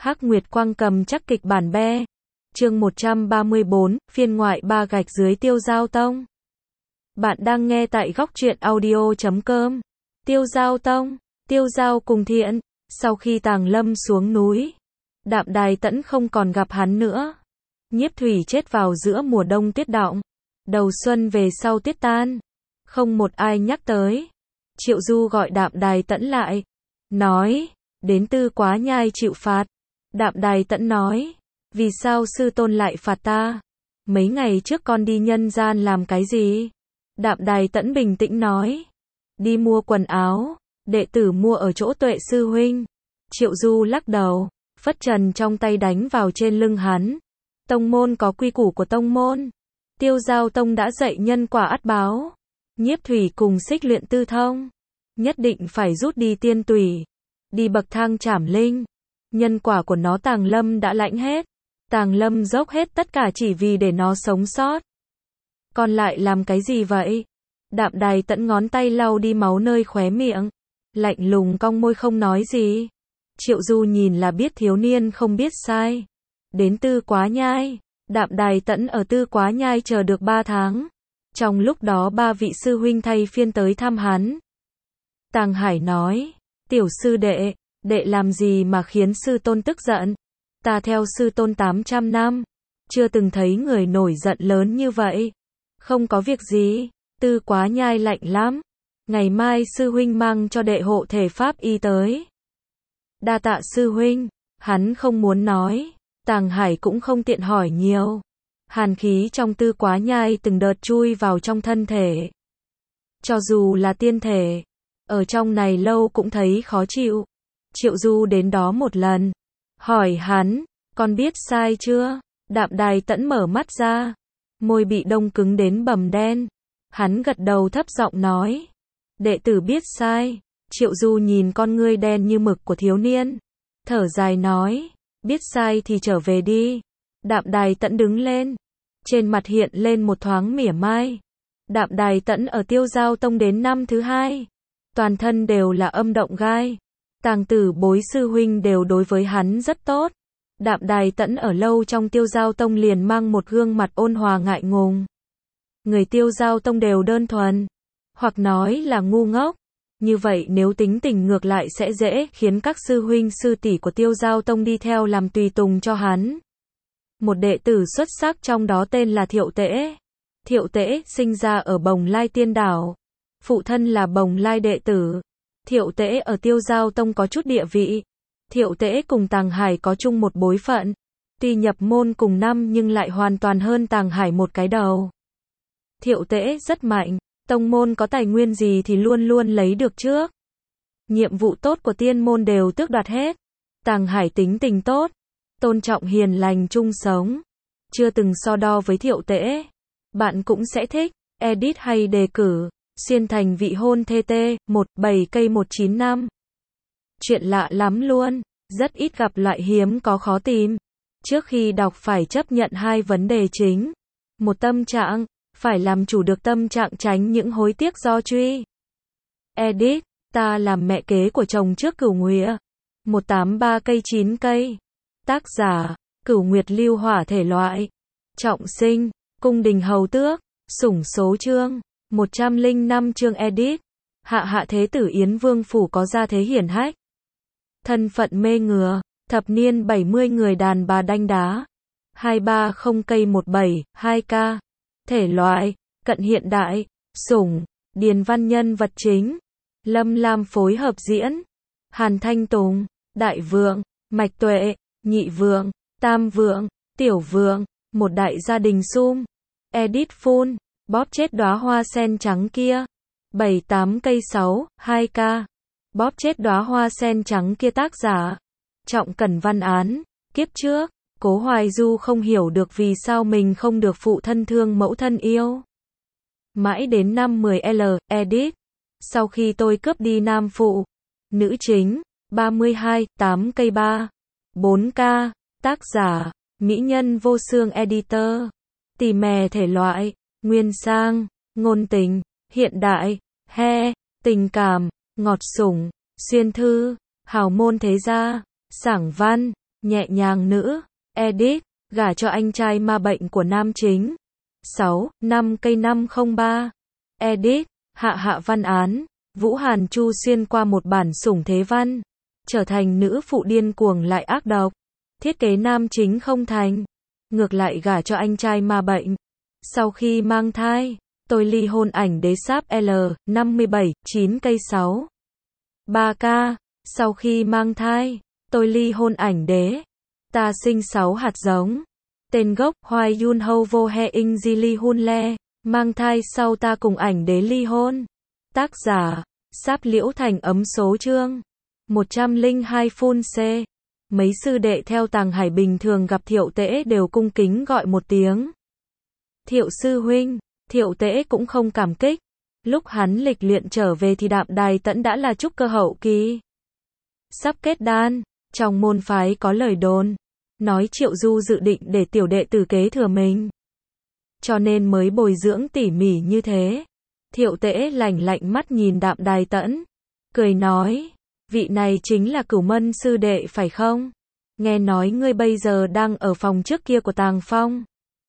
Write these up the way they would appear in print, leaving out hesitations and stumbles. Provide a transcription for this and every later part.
Hắc Nguyệt Quang cầm chắc kịch bản be. Chương 134, phiên ngoại 3 gạch dưới Tiêu Giao Tông. Bạn đang nghe tại góc truyện audio.com. Tiêu Giao Tông, Tiêu Giao cùng Thiện, sau khi Tàng Lâm xuống núi, Đạm Đài Tẫn không còn gặp hắn nữa. Nhiếp Thủy chết vào giữa mùa đông tuyết đọng, đầu xuân về sau tuyết tan, không một ai nhắc tới. Triệu Du gọi Đạm Đài Tẫn lại, nói, đến Tư Quá Nhai chịu phạt. Đạm Đài Tẫn nói, vì sao sư tôn lại phạt ta? Mấy ngày trước con đi nhân gian làm cái gì? Đạm Đài Tẫn bình tĩnh nói, đi mua quần áo, đệ tử mua ở chỗ Tuệ sư huynh. Triệu Du lắc đầu, phất trần trong tay đánh vào trên lưng hắn. Tông môn có quy củ của tông môn. Tiêu Giao Tông đã dạy nhân quả ắt báo. Nhiếp Thủy cùng Xích luyện tư thông, nhất định phải rút đi tiên tủy, đi bậc thang trảm linh. Nhân quả của nó Tàng Lâm đã lãnh hết. Tàng Lâm dốc hết tất cả chỉ vì để nó sống sót. Còn lại làm cái gì vậy? Đạm Đài Tẫn ngón tay lau đi máu nơi khóe miệng, lạnh lùng cong môi không nói gì. Triệu Du nhìn là biết thiếu niên không biết sai. Đến Tư Quá Nhai, Đạm Đài Tẫn ở Tư Quá Nhai chờ được 3 tháng. Trong lúc đó 3 vị sư huynh thay phiên tới thăm hắn. Tàng Hải nói, tiểu sư đệ, đệ làm gì mà khiến sư tôn tức giận? Ta theo sư tôn 800 năm, chưa từng thấy người nổi giận lớn như vậy. Không có việc gì, Tư Quá Nhai lạnh lắm. Ngày mai sư huynh mang cho đệ hộ thể pháp y tới. Đa tạ sư huynh. Hắn không muốn nói. Tàng Hải cũng không tiện hỏi nhiều. Hàn khí trong Tư Quá Nhai từng đợt chui vào trong thân thể. Cho dù là tiên thể, ở trong này lâu cũng thấy khó chịu. Triệu Du đến đó một lần, hỏi hắn, con biết sai chưa? Đạm Đài Tẫn mở mắt ra, môi bị đông cứng đến bầm đen. Hắn gật đầu thấp giọng nói, đệ tử biết sai. Triệu Du nhìn con ngươi đen như mực của thiếu niên, thở dài nói, biết sai thì trở về đi. Đạm Đài Tẫn đứng lên, trên mặt hiện lên một thoáng mỉa mai. Đạm Đài Tẫn ở Tiêu Giao Tông đến năm thứ 2, toàn thân đều là âm động gai. Tàng Tử Bối sư huynh đều đối với hắn rất tốt. Đạm Đài Tẫn ở lâu trong Tiêu Giao Tông liền mang một gương mặt ôn hòa ngại ngùng. Người Tiêu Giao Tông đều đơn thuần, hoặc nói là ngu ngốc. Như vậy nếu tính tình ngược lại sẽ dễ khiến các sư huynh sư tỷ của Tiêu Giao Tông đi theo làm tùy tùng cho hắn. Một đệ tử xuất sắc trong đó tên là Thiệu Tễ. Thiệu Tễ sinh ra ở Bồng Lai Tiên Đảo. Phụ thân là Bồng Lai đệ tử. Thiệu Tễ ở Tiêu Giao Tông có chút địa vị. Thiệu Tễ cùng Tàng Hải có chung một bối phận. Tuy nhập môn cùng năm nhưng lại hoàn toàn hơn Tàng Hải một cái đầu. Thiệu Tễ rất mạnh, tông môn có tài nguyên gì thì luôn luôn lấy được trước. Nhiệm vụ tốt của tiên môn đều tước đoạt hết. Tàng Hải tính tình tốt, tôn trọng hiền lành chung sống. Chưa từng so đo với Thiệu Tễ. Bạn cũng sẽ thích. Edit hay đề cử Xuyên Thành Vị Hôn TT 17 cây 195. Chuyện lạ lắm luôn, rất ít gặp loại hiếm có khó tìm. Trước khi đọc phải chấp nhận 2 vấn đề chính. Một tâm trạng, phải làm chủ được tâm trạng tránh những hối tiếc do truy. Edit, ta làm mẹ kế của chồng trước Cửu Nguyệt. 183 cây 9 cây. Tác giả, Cửu Nguyệt lưu hỏa thể loại. Trọng sinh, cung đình hầu tước, sủng số chương. 105 chương edit. Hạ thế tử Yến Vương phủ có gia thế hiển hách. Thân phận mê ngừa, thập niên 70 người đàn bà đanh đá. 230 cây 17, 2K. Thể loại, cận hiện đại, sủng, điền văn nhân vật chính. Lâm Lam phối hợp diễn. Hàn Thanh Tùng, Đại Vượng, Mạch Tuệ, Nhị Vượng, Tam Vượng, Tiểu Vượng, một đại gia đình sum. Edit full, bóp chết đóa hoa sen trắng kia. 78 cây 6, 2K. Bóp chết đóa hoa sen trắng kia tác giả. Trọng Cẩn Văn án, kiếp trước, Cố Hoài Du không hiểu được vì sao mình không được phụ thân thương mẫu thân yêu. Mãi đến năm 10L, edit. Sau khi tôi cướp đi nam phụ. Nữ chính, 32, 8 cây 3, 4K. Tác giả, Mỹ Nhân Vô Xương editor. Tỉ mè thể loại, nguyên sang, ngôn tình, hiện đại, tình cảm, ngọt sủng, xuyên thư, hào môn thế gia, sảng văn, Nhẹ nhàng nữ. Edit. Gả cho anh trai ma bệnh của nam chính. 6. 5 cây 503. Edit. Hạ văn án. Vũ Hàn Chu xuyên qua một bản sủng thế văn. Trở thành nữ phụ điên cuồng lại ác độc. Thiết kế nam chính không thành. Ngược lại gả cho anh trai ma bệnh. Sau khi mang thai, tôi ly hôn ảnh đế sáp L. 57. 9 cây 6. 3K. Sau khi mang thai, tôi ly hôn ảnh đế. Ta sinh 6 hạt giống. Tên gốc Hoài Yun Ho Vô He In Ji Ly Hun Le. Mang thai sau ta cùng ảnh đế ly hôn. Tác giả Sáp Liễu Thành. Ấm số chương 102 Phun C. Mấy sư đệ theo Tàng Hải bình thường gặp Thiệu Tễ đều cung kính gọi một tiếng Thiệu sư huynh. Thiệu Tễ cũng không cảm kích. Lúc hắn lịch luyện trở về thì Đạm Đài Tẫn đã là trúc cơ hậu kỳ. Sắp kết đan. Trong môn phái có lời đồn nói Triệu Du dự định để tiểu đệ tử kế thừa mình, cho nên mới bồi dưỡng tỉ mỉ như thế. Thiệu Tễ lạnh lạnh mắt nhìn Đạm Đài Tẫn, cười nói, vị này chính là Cửu Mân sư đệ phải không? Nghe nói ngươi bây giờ đang ở phòng trước kia của Tàng Phong.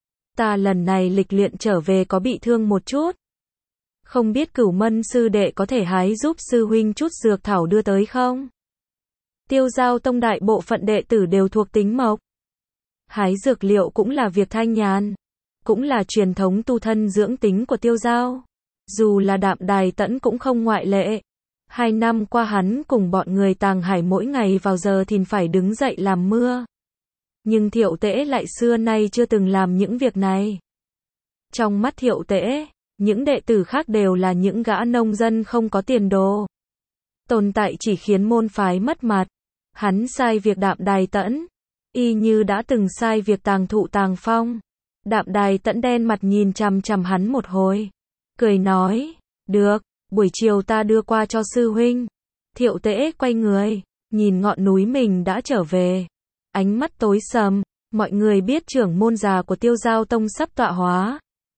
Ta lần này lịch luyện trở về có bị thương một chút. Không biết Cửu Mân sư đệ có thể hái giúp sư huynh chút dược thảo đưa tới không? Tiêu Giao Tông đại bộ phận đệ tử đều thuộc tính mộc. Hái dược liệu cũng là việc thanh nhàn, cũng là truyền thống tu thân dưỡng tính của Tiêu Giao. Dù là Đạm Đài Tẫn cũng không ngoại lệ. 2 năm qua hắn cùng bọn người Tàng Hải mỗi ngày vào giờ thìn phải đứng dậy làm mưa. Nhưng Thiệu Tễ lại xưa nay chưa từng làm những việc này. Trong mắt Thiệu Tễ, những đệ tử khác đều là những gã nông dân không có tiền đồ. Tồn tại chỉ khiến môn phái mất mặt. Hắn sai việc Đạm Đài Tẫn, y như đã từng sai việc Tàng Thụ Tàng Phong. Đạm Đài Tẫn đen mặt nhìn chằm chằm hắn một hồi, cười nói, được, buổi chiều ta đưa qua cho sư huynh. Thiệu Tễ quay người, nhìn ngọn núi mình đã trở về, ánh mắt tối sầm. Mọi người biết trưởng môn già của Tiêu Giao Tông sắp tọa hóa.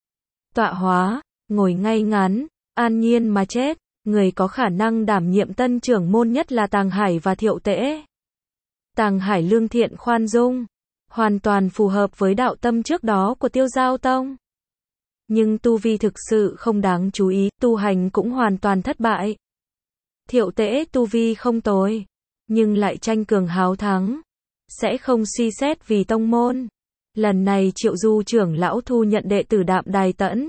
Tọa hóa, ngồi ngay ngắn, an nhiên mà chết. Người có khả năng đảm nhiệm tân trưởng môn nhất là Tàng Hải và Thiệu Tễ. Tàng Hải lương thiện khoan dung, hoàn toàn phù hợp với đạo tâm trước đó của Tiêu Giao Tông. Nhưng tu vi thực sự không đáng chú ý, tu hành cũng hoàn toàn thất bại. Thiệu Tễ tu vi không tồi, nhưng lại tranh cường háo thắng, sẽ không suy xét vì tông môn. Lần này Triệu Du trưởng lão thu nhận đệ tử Đạm Đài Tẫn,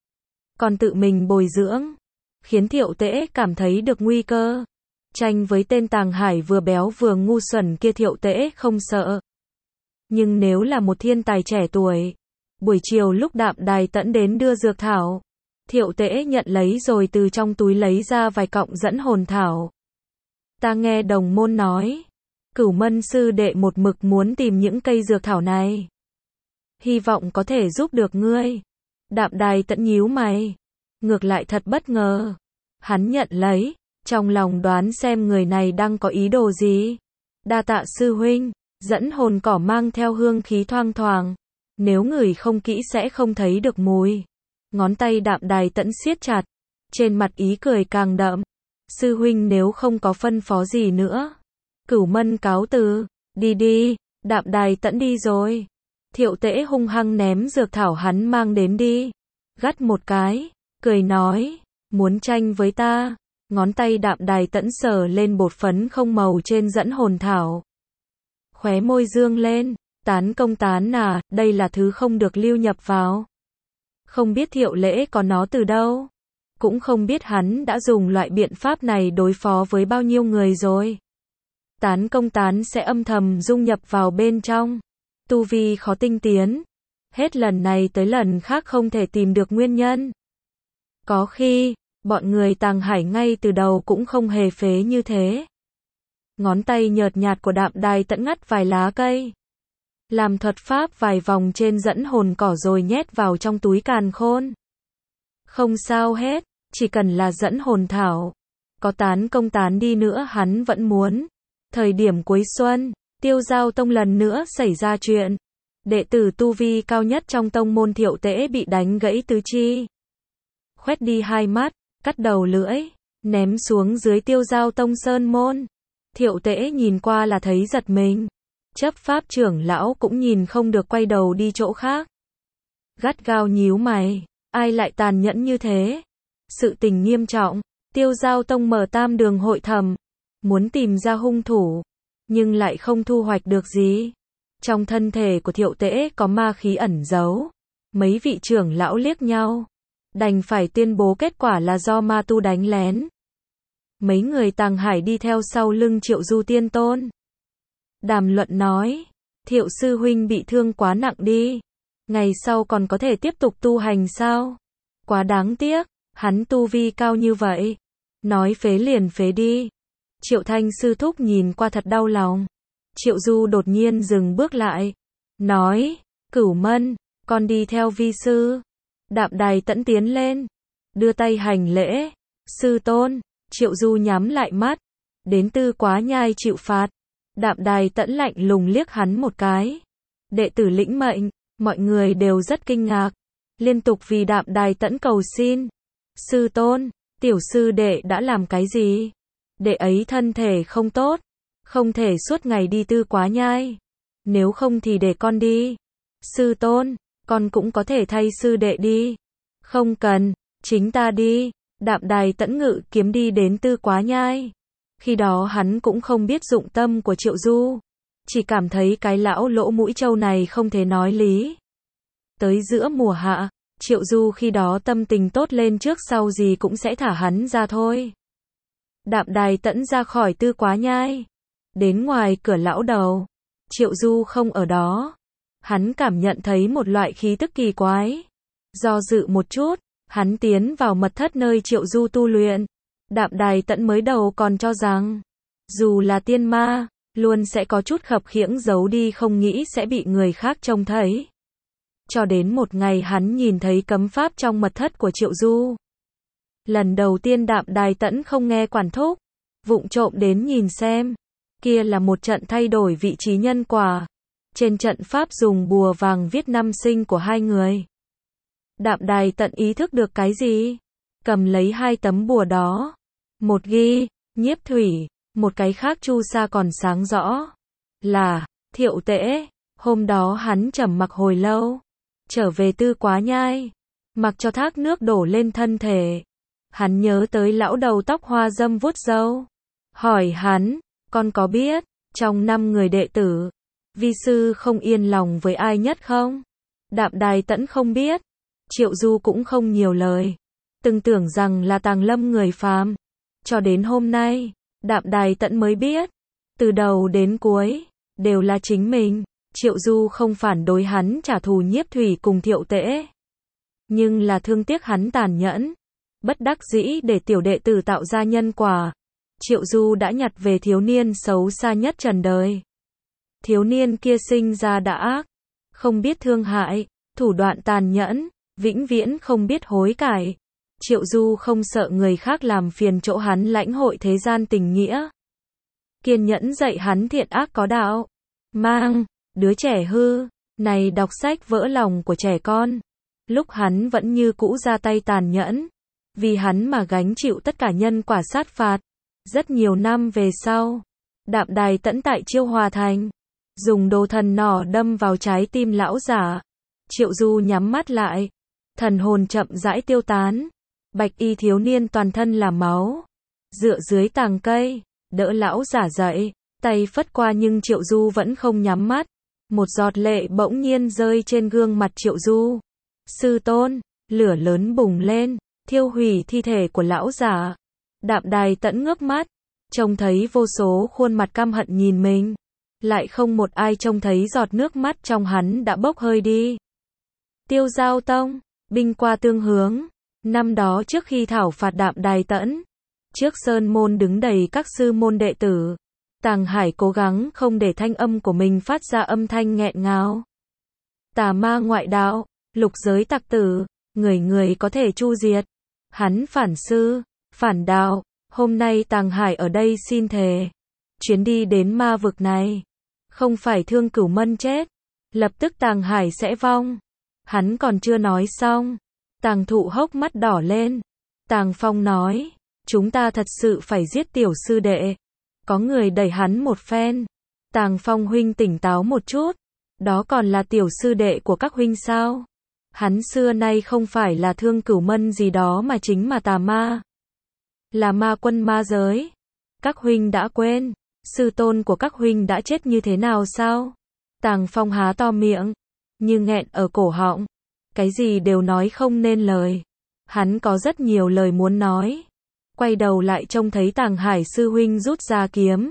còn tự mình bồi dưỡng, khiến Thiệu Tễ cảm thấy được nguy cơ. Tranh với tên Tàng Hải vừa béo vừa ngu xuẩn kia Thiệu Tễ không sợ. Nhưng nếu là một thiên tài trẻ tuổi, buổi chiều lúc Đạm Đài Tẫn đến đưa dược thảo, Thiệu Tễ nhận lấy rồi từ trong túi lấy ra vài cọng dẫn hồn thảo. Ta nghe đồng môn nói, Cửu Mân sư đệ một mực muốn tìm những cây dược thảo này. Hy vọng có thể giúp được ngươi. Đạm Đài Tẫn nhíu mày. Ngược lại thật bất ngờ. Hắn nhận lấy, trong lòng đoán xem người này đang có ý đồ gì. Đa tạ sư huynh. Dẫn hồn cỏ mang theo hương khí thoang thoảng. Nếu ngửi không kỹ sẽ không thấy được mùi. Ngón tay Đạm Đài Tẫn siết chặt. Trên mặt ý cười càng đậm. Sư huynh nếu không có phân phó gì nữa, Cửu Mân cáo từ. Đi đi. Đạm Đài Tẫn đi rồi. Thiệu Tễ hung hăng ném dược thảo hắn mang đến đi. Gắt một cái, cười nói, muốn tranh với ta. Ngón tay Đạm Đài Tẫn sờ lên bột phấn không màu trên dẫn hồn thảo. Khóe môi dương lên, tán công tán à, đây là thứ không được lưu nhập vào. Không biết Thiệu Lễ có nó từ đâu. Cũng không biết hắn đã dùng loại biện pháp này đối phó với bao nhiêu người rồi. Tán công tán sẽ âm thầm dung nhập vào bên trong. Tu vi khó tinh tiến. Hết lần này tới lần khác không thể tìm được nguyên nhân. Có khi, bọn người Tàng Hải ngay từ đầu cũng không hề phế như thế. Ngón tay nhợt nhạt của Đạm Đài Tẫn ngắt vài lá cây. Làm thuật pháp vài vòng trên dẫn hồn cỏ rồi nhét vào trong túi càn khôn. Không sao hết, chỉ cần là dẫn hồn thảo. Có tán công tán đi nữa hắn vẫn muốn. Thời điểm cuối xuân, Tiêu Giao Tông lần nữa xảy ra chuyện. Đệ tử tu vi cao nhất trong tông môn Thiệu Tễ bị đánh gãy tứ chi. Khoét đi hai mắt, cắt đầu lưỡi, ném xuống dưới Tiêu Giao Tông sơn môn. Thiệu Tễ nhìn qua là thấy giật mình. Chấp pháp trưởng lão cũng nhìn không được quay đầu đi chỗ khác. Gắt gao nhíu mày, ai lại tàn nhẫn như thế? Sự tình nghiêm trọng, Tiêu Giao Tông mở tam đường hội thẩm, muốn tìm ra hung thủ, nhưng lại không thu hoạch được gì. Trong thân thể của Thiệu Tễ có ma khí ẩn giấu. Mấy vị trưởng lão liếc nhau, đành phải tuyên bố kết quả là do ma tu đánh lén. Mấy người Tàng Hải đi theo sau lưng Triệu Du Tiên Tôn. Đàm Luận nói, Thiệu sư huynh bị thương quá nặng đi, ngày sau còn có thể tiếp tục tu hành sao? Quá đáng tiếc, hắn tu vi cao như vậy. Nói phế liền phế đi. Triệu Thanh sư thúc nhìn qua thật đau lòng. Triệu Du đột nhiên dừng bước lại, nói, Cửu Mân, con đi theo vi sư. Đạm Đài Tẫn tiến lên, đưa tay hành lễ, sư tôn. Triệu Du nhắm lại mắt, đến Tư Quá Nhai chịu phạt. Đạm Đài Tẫn lạnh lùng liếc hắn một cái. Đệ tử lĩnh mệnh, mọi người đều rất kinh ngạc, liên tục vì Đạm Đài Tẫn cầu xin. Sư tôn, tiểu sư đệ đã làm cái gì? Đệ ấy thân thể không tốt, không thể suốt ngày đi Tư Quá Nhai. Nếu không thì để con đi. Sư tôn, con cũng có thể thay sư đệ đi. Không cần, chính ta đi. Đạm Đài Tẫn ngự kiếm đi đến Tư Quá Nhai. Khi đó hắn cũng không biết dụng tâm của Triệu Du, chỉ cảm thấy cái lão lỗ mũi trâu này không thể nói lý. Tới giữa mùa hạ, Triệu Du khi đó tâm tình tốt lên, trước sau gì cũng sẽ thả hắn ra thôi. Đạm Đài Tẫn ra khỏi Tư Quá Nhai, đến ngoài cửa lão đầu. Triệu Du không ở đó. Hắn cảm nhận thấy một loại khí tức kỳ quái. Do dự một chút, hắn tiến vào mật thất nơi Triệu Du tu luyện. Đạm Đài Tẫn mới đầu còn cho rằng, dù là tiên ma, luôn sẽ có chút khập khiễng giấu đi, không nghĩ sẽ bị người khác trông thấy. Cho đến một ngày hắn nhìn thấy cấm pháp trong mật thất của Triệu Du. Lần đầu tiên Đạm Đài Tẫn không nghe quản thúc, vụng trộm đến nhìn xem. Kia là một trận thay đổi vị trí nhân quả. Trên trận pháp dùng bùa vàng viết năm sinh của hai người. Đạm Đài Tẫn ý thức được cái gì? Cầm lấy hai tấm bùa đó. Một ghi, Nhiếp Thủy, một cái khác chu sa còn sáng rõ. Là, Thiệu Tễ. Hôm đó hắn trầm mặc hồi lâu. Trở về Tư Quá Nhai. Mặc cho thác nước đổ lên thân thể. Hắn nhớ tới lão đầu tóc hoa dâm vuốt râu. Hỏi hắn, con có biết, trong 5 người đệ tử, vi sư không yên lòng với ai nhất không? Đạm Đài Tẫn không biết. Triệu Du cũng không nhiều lời. Từng tưởng rằng là Tàng Lâm người phàm. Cho đến hôm nay, Đạm Đài Tẫn mới biết. Từ đầu đến cuối, đều là chính mình. Triệu Du không phản đối hắn trả thù Nhiếp Thủy cùng Thiệu Tễ. Nhưng là thương tiếc hắn tàn nhẫn. Bất đắc dĩ để tiểu đệ tử tạo ra nhân quả. Triệu Du đã nhặt về thiếu niên xấu xa nhất trần đời. Thiếu niên kia sinh ra đã ác, không biết thương hại, thủ đoạn tàn nhẫn, vĩnh viễn không biết hối cải. Triệu Du không sợ người khác làm phiền chỗ hắn lãnh hội thế gian tình nghĩa. Kiên nhẫn dạy hắn thiện ác có đạo. Mang, đứa trẻ hư, này đọc sách vỡ lòng của trẻ con. Lúc hắn vẫn như cũ ra tay tàn nhẫn. Vì hắn mà gánh chịu tất cả nhân quả sát phạt. Rất nhiều năm về sau, Đạm Đài Tẫn tại Chiêu Hòa Thành, dùng đồ thần nỏ đâm vào trái tim lão giả. Triệu Du nhắm mắt lại, thần hồn chậm rãi tiêu tán. Bạch y thiếu niên toàn thân là máu, dựa dưới tàng cây, đỡ lão giả dậy, tay phất qua nhưng Triệu Du vẫn không nhắm mắt. Một giọt lệ bỗng nhiên rơi trên gương mặt Triệu Du. Sư tôn, lửa lớn bùng lên, thiêu hủy thi thể của lão giả. Đạm Đài Tẫn ngước mắt, trông thấy vô số khuôn mặt căm hận nhìn mình. Lại không một ai trông thấy giọt nước mắt trong hắn đã bốc hơi đi. Tiêu Giao Tông, binh qua tương hướng. Năm đó trước khi thảo phạt Đạm Đài Tẫn, trước sơn môn đứng đầy các sư môn đệ tử. Tàng Hải cố gắng không để thanh âm của mình phát ra âm thanh nghẹn ngào. Tà ma ngoại đạo, lục giới tặc tử, người người có thể chu diệt. Hắn phản sư, phản đạo. Hôm nay Tàng Hải ở đây xin thề. Chuyến đi đến ma vực này, không phải Thương Cửu Mân chết, lập tức Tàng Hải sẽ vong. Hắn còn chưa nói xong. Tàng Thụ hốc mắt đỏ lên. Tàng Phong nói, chúng ta thật sự phải giết tiểu sư đệ. Có người đẩy hắn một phen. Tàng Phong huynh tỉnh táo một chút, đó còn là tiểu sư đệ của các huynh sao? Hắn xưa nay không phải là Thương Cửu Mân gì đó mà chính mà tà ma. Là ma quân ma giới. Các huynh đã quên, sư tôn của các huynh đã chết như thế nào sao? Tàng Phong há to miệng, như nghẹn ở cổ họng. Cái gì đều nói không nên lời. Hắn có rất nhiều lời muốn nói. Quay đầu lại trông thấy Tàng Hải sư huynh rút ra kiếm.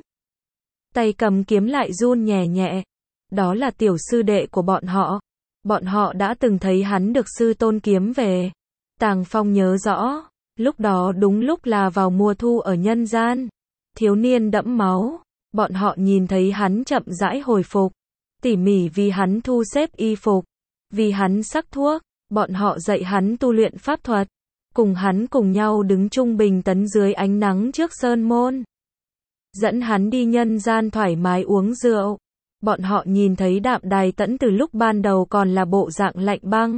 Tay cầm kiếm lại run nhẹ nhẹ. Đó là tiểu sư đệ của bọn họ. Bọn họ đã từng thấy hắn được sư tôn kiếm về. Tàng Phong nhớ rõ, lúc đó đúng lúc là vào mùa thu ở nhân gian. Thiếu niên đẫm máu, bọn họ nhìn thấy hắn chậm rãi hồi phục, tỉ mỉ vì hắn thu xếp y phục, vì hắn sắc thuốc, bọn họ dạy hắn tu luyện pháp thuật, cùng hắn cùng nhau đứng trung bình tấn dưới ánh nắng trước sơn môn. Dẫn hắn đi nhân gian thoải mái uống rượu. Bọn họ nhìn thấy Đạm Đài Tẫn từ lúc ban đầu còn là bộ dạng lạnh băng.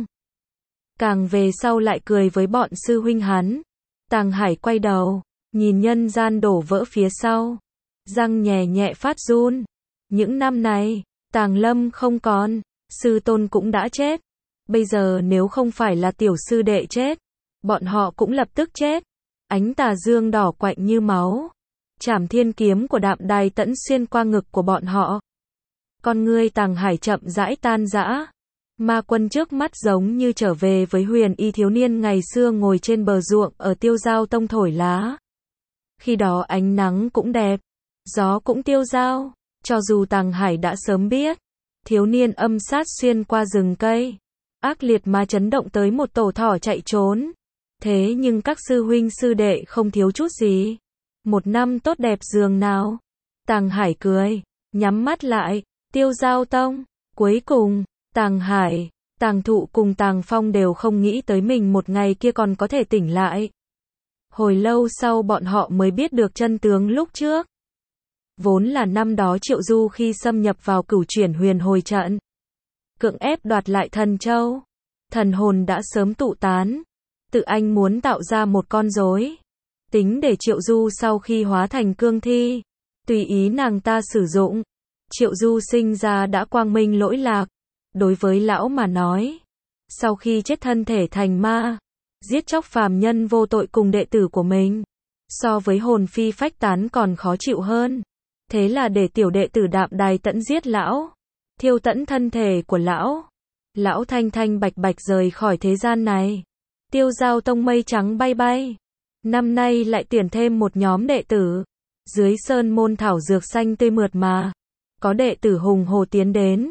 Càng về sau lại cười với bọn sư huynh hắn. Tàng Hải quay đầu, nhìn nhân gian đổ vỡ phía sau. Răng nhẹ nhẹ phát run. Những năm này, Tàng Lâm không còn, sư tôn cũng đã chết. Bây giờ nếu không phải là tiểu sư đệ chết, bọn họ cũng lập tức chết. Ánh tà dương đỏ quạnh như máu. Trảm thiên kiếm của Đạm Đài Tẫn xuyên qua ngực của bọn họ. Con ngươi Tàng Hải chậm rãi tan rã. Ma quân trước mắt giống như trở về với huyền y thiếu niên ngày xưa ngồi trên bờ ruộng ở Tiêu Giao Tông thổi lá. Khi đó ánh nắng cũng đẹp, gió cũng tiêu dao. Cho dù Tàng Hải đã sớm biết, thiếu niên âm sát xuyên qua rừng cây, ác liệt mà chấn động tới một tổ thỏ chạy trốn. Thế nhưng các sư huynh sư đệ không thiếu chút gì. Một năm tốt đẹp dường nào. Tàng Hải cười, nhắm mắt lại. Tiêu Giao Tông. Cuối cùng, Tàng Hải, Tàng Thụ cùng Tàng Phong đều không nghĩ tới mình một ngày kia còn có thể tỉnh lại. Hồi lâu sau bọn họ mới biết được chân tướng lúc trước. Vốn là năm đó Triệu Du khi xâm nhập vào Cửu Chuyển Huyền Hồi trận, cưỡng ép đoạt lại thần châu. Thần hồn đã sớm tụ tán. Tự anh muốn tạo ra một con rối. Tính để Triệu Du sau khi hóa thành cương thi, tùy ý nàng ta sử dụng. Triệu Du sinh ra đã quang minh lỗi lạc. Đối với lão mà nói, sau khi chết thân thể thành ma, giết chóc phàm nhân vô tội cùng đệ tử của mình, so với hồn phi phách tán còn khó chịu hơn. Thế là để tiểu đệ tử Đạm Đài Tẫn giết lão, thiêu tẫn thân thể của lão. Lão thanh thanh bạch bạch rời khỏi thế gian này. Tiêu Giao Tông mây trắng bay bay. Năm nay lại tuyển thêm một nhóm đệ tử. Dưới sơn môn thảo dược xanh tươi mượt mà. Có đệ tử hùng hồ tiến đến.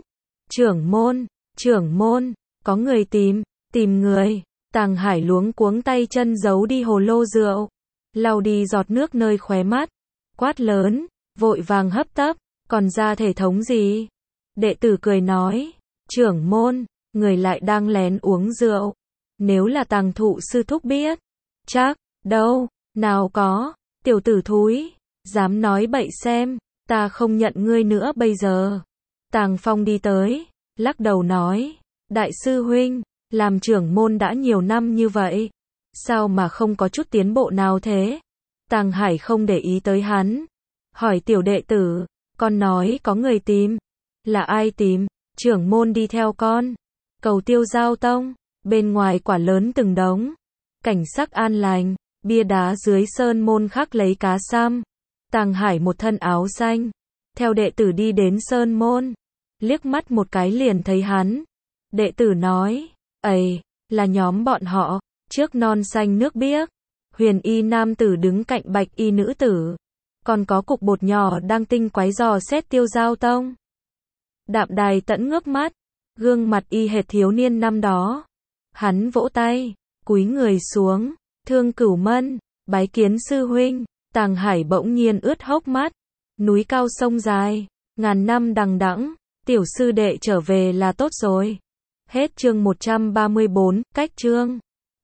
Trưởng môn, có người tìm người. Tàng Hải luống cuống tay chân giấu đi hồ lô rượu. Lau đi giọt nước nơi khóe mắt. Quát lớn, vội vàng hấp tấp, còn ra thể thống gì? Đệ tử cười nói, trưởng môn, người lại đang lén uống rượu. Nếu là Tàng Thụ sư thúc biết, chắc, đâu, nào có, tiểu tử thúi, dám nói bậy xem. Ta không nhận ngươi nữa bây giờ. Tàng Phong đi tới, lắc đầu nói, đại sư huynh, làm trưởng môn đã nhiều năm như vậy, sao mà không có chút tiến bộ nào thế? Tàng Hải không để ý tới hắn, hỏi tiểu đệ tử, con nói có người tìm, là ai tìm? Trưởng môn đi theo con, cầu Tiêu Giao Tông, bên ngoài quả lớn từng đống, cảnh sắc an lành, bia đá dưới sơn môn khắc lấy cá sam. Tàng Hải một thân áo xanh, theo đệ tử đi đến sơn môn, liếc mắt một cái liền thấy hắn. Đệ tử nói, ấy, là nhóm bọn họ, trước non xanh nước biếc, huyền y nam tử đứng cạnh bạch y nữ tử, còn có cục bột nhỏ đang tinh quái dò xét Tiêu Giao Tông. Đạm Đài Tẫn ngước mắt, gương mặt y hệt thiếu niên năm đó. Hắn vỗ tay, cúi người xuống, Thương Cửu Mân, bái kiến sư huynh. Tàng Hải bỗng nhiên ướt hốc mắt. Núi cao sông dài, ngàn năm đằng đẵng, tiểu sư đệ trở về là tốt rồi. Hết chương 134, cách chương.